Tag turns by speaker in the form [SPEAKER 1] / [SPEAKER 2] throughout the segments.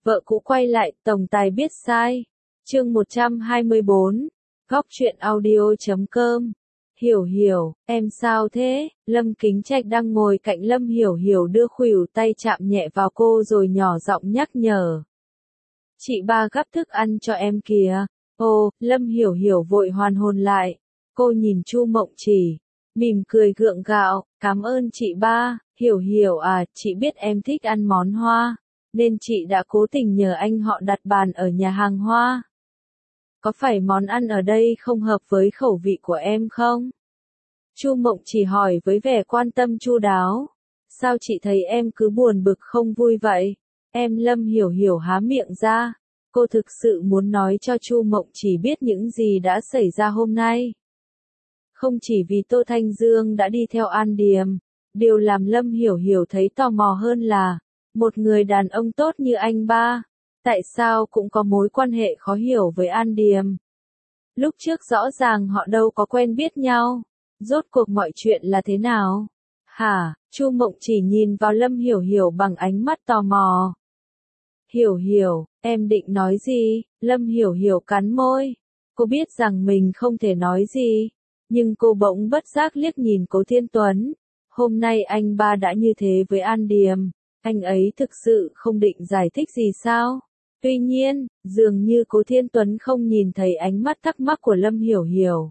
[SPEAKER 1] Vợ cũ quay lại, tổng tài biết sai. Chương 124. Góc truyện audio.com. Hiểu Hiểu, em sao thế? Lâm Kính Trạch đang ngồi cạnh Lâm Hiểu Hiểu đưa khuỷu tay chạm nhẹ vào cô rồi nhỏ giọng nhắc nhở. Chị ba gắp thức ăn cho em kìa. Ồ, Lâm Hiểu Hiểu vội hoàn hồn lại. Cô nhìn Chu Mộng Chỉ, mỉm cười gượng gạo, cảm ơn chị ba. Hiểu Hiểu à, chị biết em thích ăn món hoa, nên chị đã cố tình nhờ anh họ đặt bàn ở nhà hàng hoa. Có phải món ăn ở đây không hợp với khẩu vị của em không? Chu Mộng Chỉ hỏi với vẻ quan tâm chu đáo. Sao chị thấy em cứ buồn bực không vui vậy? Em Lâm Hiểu Hiểu há miệng ra. Cô thực sự muốn nói cho Chu Mộng Chỉ biết những gì đã xảy ra hôm nay. Không chỉ vì Tô Thanh Dương đã đi theo An Điềm, điều làm Lâm Hiểu Hiểu thấy tò mò hơn là, một người đàn ông tốt như anh ba, tại sao cũng có mối quan hệ khó hiểu với An Điềm. Lúc trước rõ ràng họ đâu có quen biết nhau, rốt cuộc mọi chuyện là thế nào? Hả? Chu Mộng Chỉ nhìn vào Lâm Hiểu Hiểu bằng ánh mắt tò mò. Hiểu Hiểu, em định nói gì? Lâm Hiểu Hiểu cắn môi. Cô biết rằng mình không thể nói gì, nhưng cô bỗng bất giác liếc nhìn Cố Thiên Tuấn. Hôm nay anh ba đã như thế với An Điềm, anh ấy thực sự không định giải thích gì sao? Tuy nhiên, dường như Cố Thiên Tuấn không nhìn thấy ánh mắt thắc mắc của Lâm Hiểu Hiểu.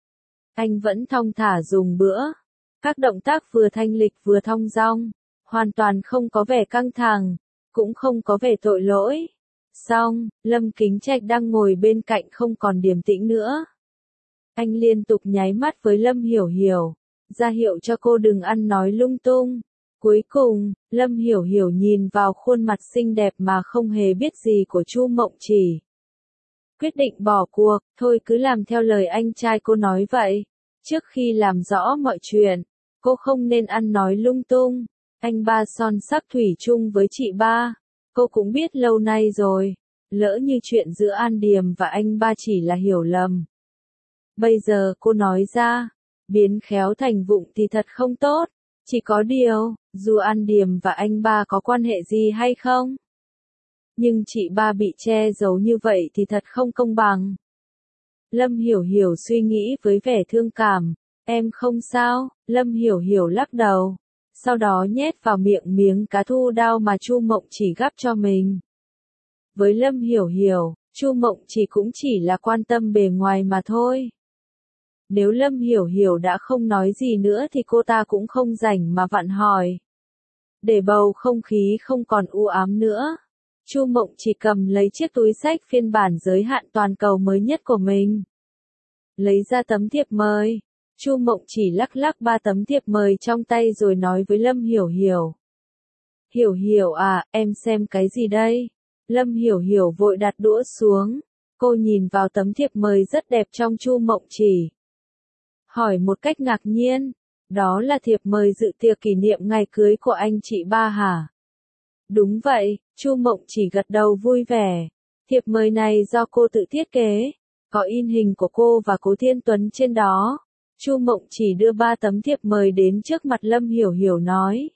[SPEAKER 1] Anh vẫn thong thả dùng bữa. Các động tác vừa thanh lịch vừa thong dong, hoàn toàn không có vẻ căng thẳng, cũng không có vẻ tội lỗi. Xong, Lâm Kính Trạch đang ngồi bên cạnh không còn điềm tĩnh nữa. Anh liên tục nháy mắt với Lâm Hiểu Hiểu, ra hiệu cho cô đừng ăn nói lung tung. Cuối cùng, Lâm Hiểu Hiểu nhìn vào khuôn mặt xinh đẹp mà không hề biết gì của Chu Mộng Chỉ. Quyết định bỏ cuộc, thôi cứ làm theo lời anh trai cô nói vậy. Trước khi làm rõ mọi chuyện, cô không nên ăn nói lung tung. Anh ba son sắc thủy chung với chị ba, cô cũng biết lâu nay rồi. Lỡ như chuyện giữa An Điềm và anh ba chỉ là hiểu lầm. Bây giờ cô nói ra, biến khéo thành vụng thì thật không tốt. Chỉ có điều, dù An Điềm và anh ba có quan hệ gì hay không, nhưng chị ba bị che giấu như vậy thì thật không công bằng. Lâm Hiểu Hiểu suy nghĩ với vẻ thương cảm. Em không sao? Lâm Hiểu Hiểu lắc đầu, sau đó nhét vào miệng miếng cá thu đao mà Chu Mộng Chỉ gắp cho mình. Với Lâm Hiểu Hiểu, Chu Mộng Chỉ cũng chỉ là quan tâm bề ngoài mà thôi. Nếu Lâm Hiểu Hiểu đã không nói gì nữa thì cô ta cũng không rảnh mà vặn hỏi. Để bầu không khí không còn u ám nữa, Chu Mộng Chỉ cầm lấy chiếc túi xách phiên bản giới hạn toàn cầu mới nhất của mình. Lấy ra tấm thiệp mời. Chu Mộng Chỉ lắc lắc 3 tấm thiệp mời trong tay rồi nói với Lâm Hiểu Hiểu. Hiểu Hiểu à, em xem cái gì đây? Lâm Hiểu Hiểu vội đặt đũa xuống. Cô nhìn vào tấm thiệp mời rất đẹp trong Chu Mộng Chỉ, hỏi một cách ngạc nhiên, đó là thiệp mời dự tiệc kỷ niệm ngày cưới của anh chị ba hả? Đúng vậy, Chu Mộng Chỉ gật đầu vui vẻ. Thiệp mời này do cô tự thiết kế, có in hình của cô và Cố Thiên Tuấn trên đó. Chu Mộng Chỉ đưa 3 tấm thiệp mời đến trước mặt Lâm Hiểu Hiểu nói.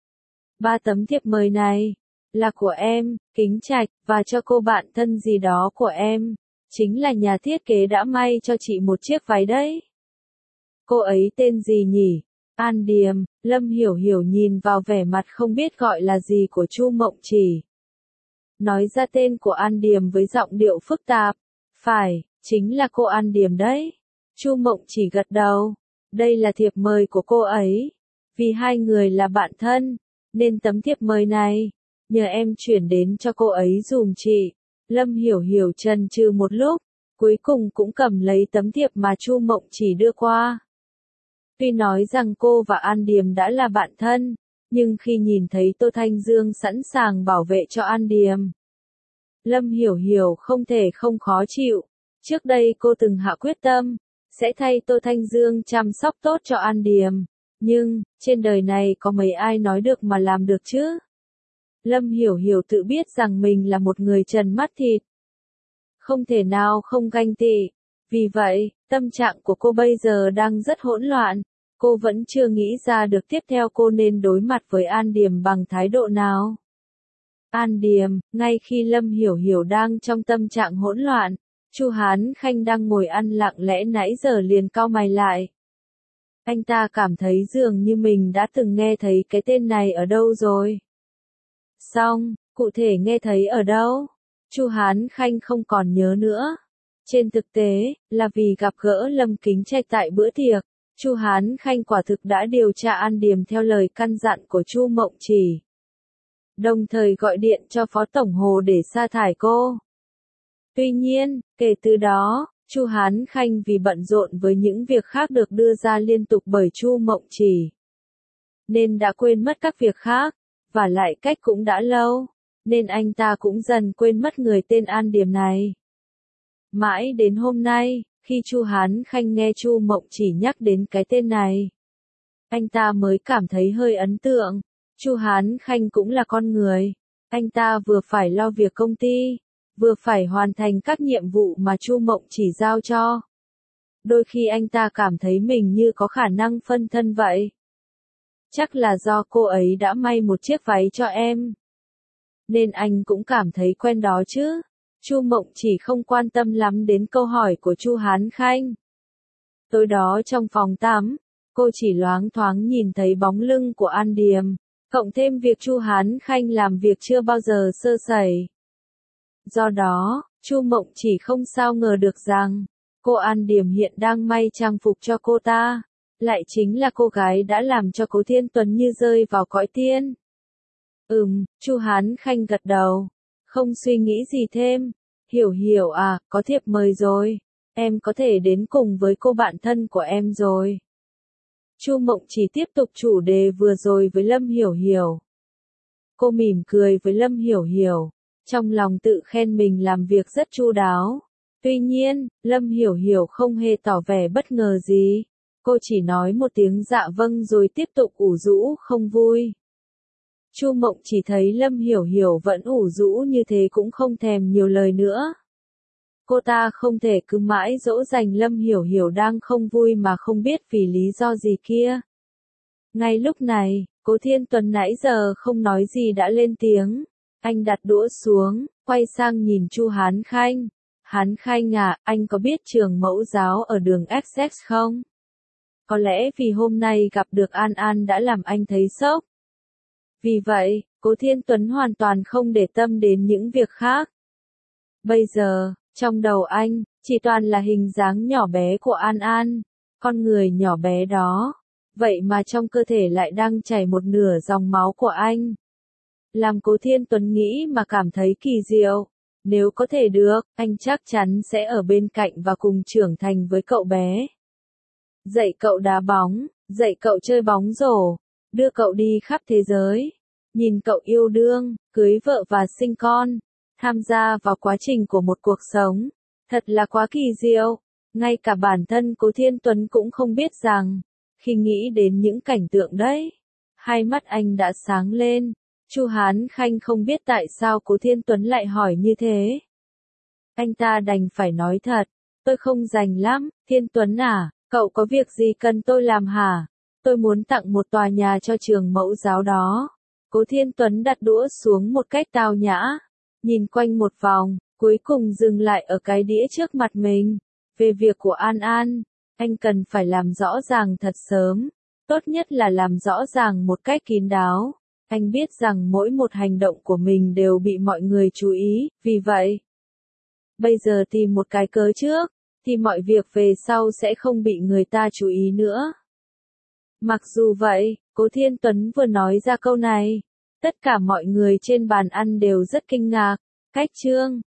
[SPEAKER 1] 3 tấm thiệp mời này là của em, Kính Trạch, và cho cô bạn thân gì đó của em, chính là nhà thiết kế đã may cho chị một chiếc váy đấy. Cô ấy tên gì nhỉ? An Điềm. Lâm Hiểu Hiểu nhìn vào vẻ mặt không biết gọi là gì của Chu Mộng Chỉ, nói ra tên của An Điềm với giọng điệu phức tạp. Phải, chính là cô An Điềm đấy. Chu Mộng Chỉ gật đầu. Đây là thiệp mời của cô ấy. Vì hai người là bạn thân, nên tấm thiệp mời này, nhờ em chuyển đến cho cô ấy dùm chị. Lâm Hiểu Hiểu chần chừ một lúc, cuối cùng cũng cầm lấy tấm thiệp mà Chu Mộng Chỉ đưa qua. Tuy nói rằng cô và An Điềm đã là bạn thân, nhưng khi nhìn thấy Tô Thanh Dương sẵn sàng bảo vệ cho An Điềm, Lâm Hiểu Hiểu không thể không khó chịu. Trước đây cô từng hạ quyết tâm, sẽ thay Tô Thanh Dương chăm sóc tốt cho An Điềm, nhưng, trên đời này có mấy ai nói được mà làm được chứ? Lâm Hiểu Hiểu tự biết rằng mình là một người trần mắt thịt, không thể nào không ganh tị. Vì vậy, tâm trạng của cô bây giờ đang rất hỗn loạn. Cô vẫn chưa nghĩ ra được tiếp theo cô nên đối mặt với An Điềm bằng thái độ nào. An Điềm, ngay khi Lâm Hiểu Hiểu đang trong tâm trạng hỗn loạn, Chu Hán Khanh đang ngồi ăn lặng lẽ nãy giờ liền cau mày lại. Anh ta cảm thấy dường như mình đã từng nghe thấy cái tên này ở đâu rồi. Xong, cụ thể nghe thấy ở đâu? Chu Hán Khanh không còn nhớ nữa. Trên thực tế, là vì gặp gỡ Lâm Kính Trạch tại bữa tiệc, Chu Hán Khanh quả thực đã điều tra An Điềm theo lời căn dặn của Chu Mộng Chỉ. Đồng thời gọi điện cho Phó Tổng Hồ để sa thải cô. Tuy nhiên, kể từ đó, Chu Hán Khanh vì bận rộn với những việc khác được đưa ra liên tục bởi Chu Mộng Chỉ, nên đã quên mất các việc khác, và lại cách cũng đã lâu, nên anh ta cũng dần quên mất người tên An Điềm này. Mãi đến hôm nay, khi Chu Hán Khanh nghe Chu Mộng Chỉ nhắc đến cái tên này, anh ta mới cảm thấy hơi ấn tượng. Chu Hán Khanh cũng là con người, anh ta vừa phải lo việc công ty, vừa phải hoàn thành các nhiệm vụ mà Chu Mộng Chỉ giao cho. Đôi khi anh ta cảm thấy mình như có khả năng phân thân vậy. Chắc là do cô ấy đã may một chiếc váy cho em, nên anh cũng cảm thấy quen đó chứ. Chu Mộng Chỉ không quan tâm lắm đến câu hỏi của Chu Hán Khanh. Tối đó trong phòng tắm, cô chỉ loáng thoáng nhìn thấy bóng lưng của An Điềm, cộng thêm việc Chu Hán Khanh làm việc chưa bao giờ sơ sẩy. Do đó, Chu Mộng Chỉ không sao ngờ được rằng, cô An Điềm hiện đang may trang phục cho cô ta, lại chính là cô gái đã làm cho Cố Thiên Tuấn như rơi vào cõi tiên. Chu Hán Khanh gật đầu, không suy nghĩ gì thêm. Hiểu Hiểu à, có thiệp mời rồi, em có thể đến cùng với cô bạn thân của em rồi. Chu Mộng Chỉ tiếp tục chủ đề vừa rồi với Lâm Hiểu Hiểu. Cô mỉm cười với Lâm Hiểu Hiểu, trong lòng tự khen mình làm việc rất chu đáo. Tuy nhiên, Lâm Hiểu Hiểu không hề tỏ vẻ bất ngờ gì. Cô chỉ nói một tiếng dạ vâng rồi tiếp tục ủ rũ không vui. Chu Mộng Chỉ thấy Lâm Hiểu Hiểu vẫn ủ rũ như thế cũng không thèm nhiều lời nữa. Cô ta không thể cứ mãi dỗ dành Lâm Hiểu Hiểu đang không vui mà không biết vì lý do gì kia. Ngay lúc này, Cố Thiên Tuấn nãy giờ không nói gì đã lên tiếng. Anh đặt đũa xuống, quay sang nhìn Chu Hán Khanh. Hán Khanh à, anh có biết trường mẫu giáo ở đường XX không? Có lẽ vì hôm nay gặp được An An đã làm anh thấy sốc. Vì vậy, Cố Thiên Tuấn hoàn toàn không để tâm đến những việc khác. Bây giờ, trong đầu anh, chỉ toàn là hình dáng nhỏ bé của An An, con người nhỏ bé đó. Vậy mà trong cơ thể lại đang chảy một nửa dòng máu của anh. Làm Cố Thiên Tuấn nghĩ mà cảm thấy kỳ diệu. Nếu có thể được, anh chắc chắn sẽ ở bên cạnh và cùng trưởng thành với cậu bé. Dạy cậu đá bóng, dạy cậu chơi bóng rổ, đưa cậu đi khắp thế giới, nhìn cậu yêu đương, cưới vợ và sinh con, tham gia vào quá trình của một cuộc sống. Thật là quá kỳ diệu. Ngay cả bản thân Cố Thiên Tuấn cũng không biết rằng, khi nghĩ đến những cảnh tượng đấy, hai mắt anh đã sáng lên. Chu Hán Khanh không biết tại sao Cố Thiên Tuấn lại hỏi như thế. Anh ta đành phải nói thật, tôi không rảnh lắm, Thiên Tuấn à, cậu có việc gì cần tôi làm hả? Tôi muốn tặng một tòa nhà cho trường mẫu giáo đó. Cố Thiên Tuấn đặt đũa xuống một cách tao nhã, nhìn quanh một vòng, cuối cùng dừng lại ở cái đĩa trước mặt mình. Về việc của An An, anh cần phải làm rõ ràng thật sớm, tốt nhất là làm rõ ràng một cách kín đáo. Anh biết rằng mỗi một hành động của mình đều bị mọi người chú ý, vì vậy, bây giờ tìm một cái cớ trước, thì mọi việc về sau sẽ không bị người ta chú ý nữa. Mặc dù vậy, Cố Thiên Tuấn vừa nói ra câu này, tất cả mọi người trên bàn ăn đều rất kinh ngạc. Cách chương